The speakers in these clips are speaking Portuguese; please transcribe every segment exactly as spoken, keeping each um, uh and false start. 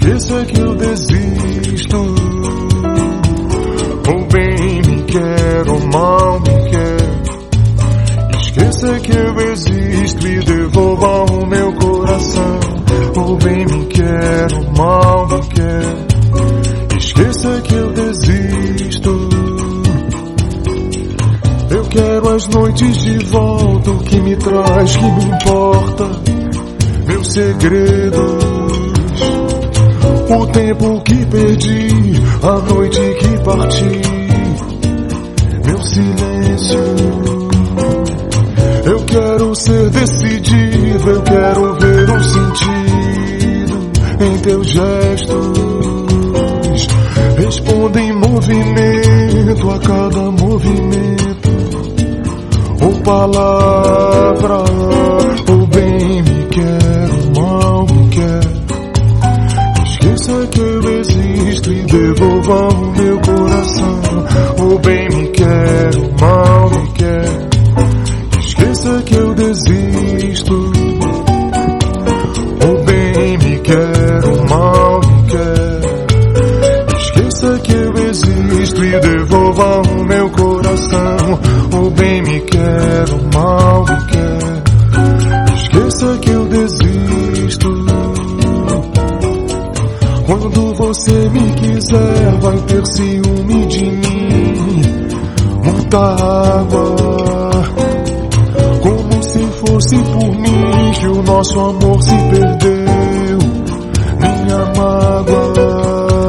Esqueça que eu desisto. O bem me quer, o mal me quer. Esqueça que eu existo e devolva o meu coração. O bem me quer, o mal me quer. Esqueça que eu desisto. Eu quero as noites de volta, o que me traz, que me importa, meus segredos. O tempo que perdi, a noite que parti, meu silêncio. Eu quero ser decidido, eu quero ver um sentido em teus gestos. Responda em movimento a cada movimento ou palavra. O bem me quer, o mal me quer. Esqueça que eu existo e devolva o meu coração. O bem me quer, o mal me quer. Esqueça que eu desisto. O bem me quer, o mal me quer. Esqueça que eu existo e devolva o meu coração. O bem me quer, o mal me quer. Esqueça que eu desisto. Quando você me quiser, vai ter ciúme de mim, muita água, como se fosse por mim que o nosso amor se perdeu, minha mágoa.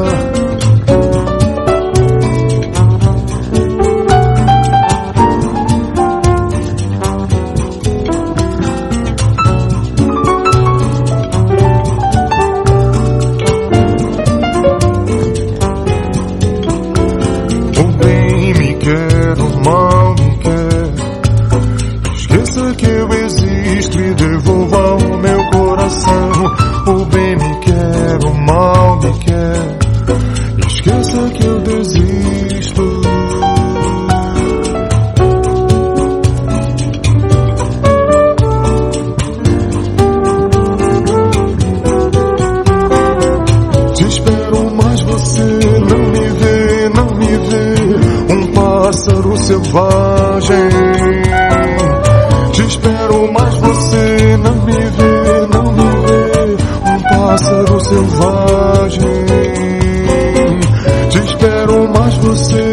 O bem me quer, o mal me quer. Esqueça que eu desisto. Te espero, mas você não me vê, não me vê. Um pássaro selvagem. Te espero, mas você não me vê, não me vê. Pássaro selvagem. Te espero, mas você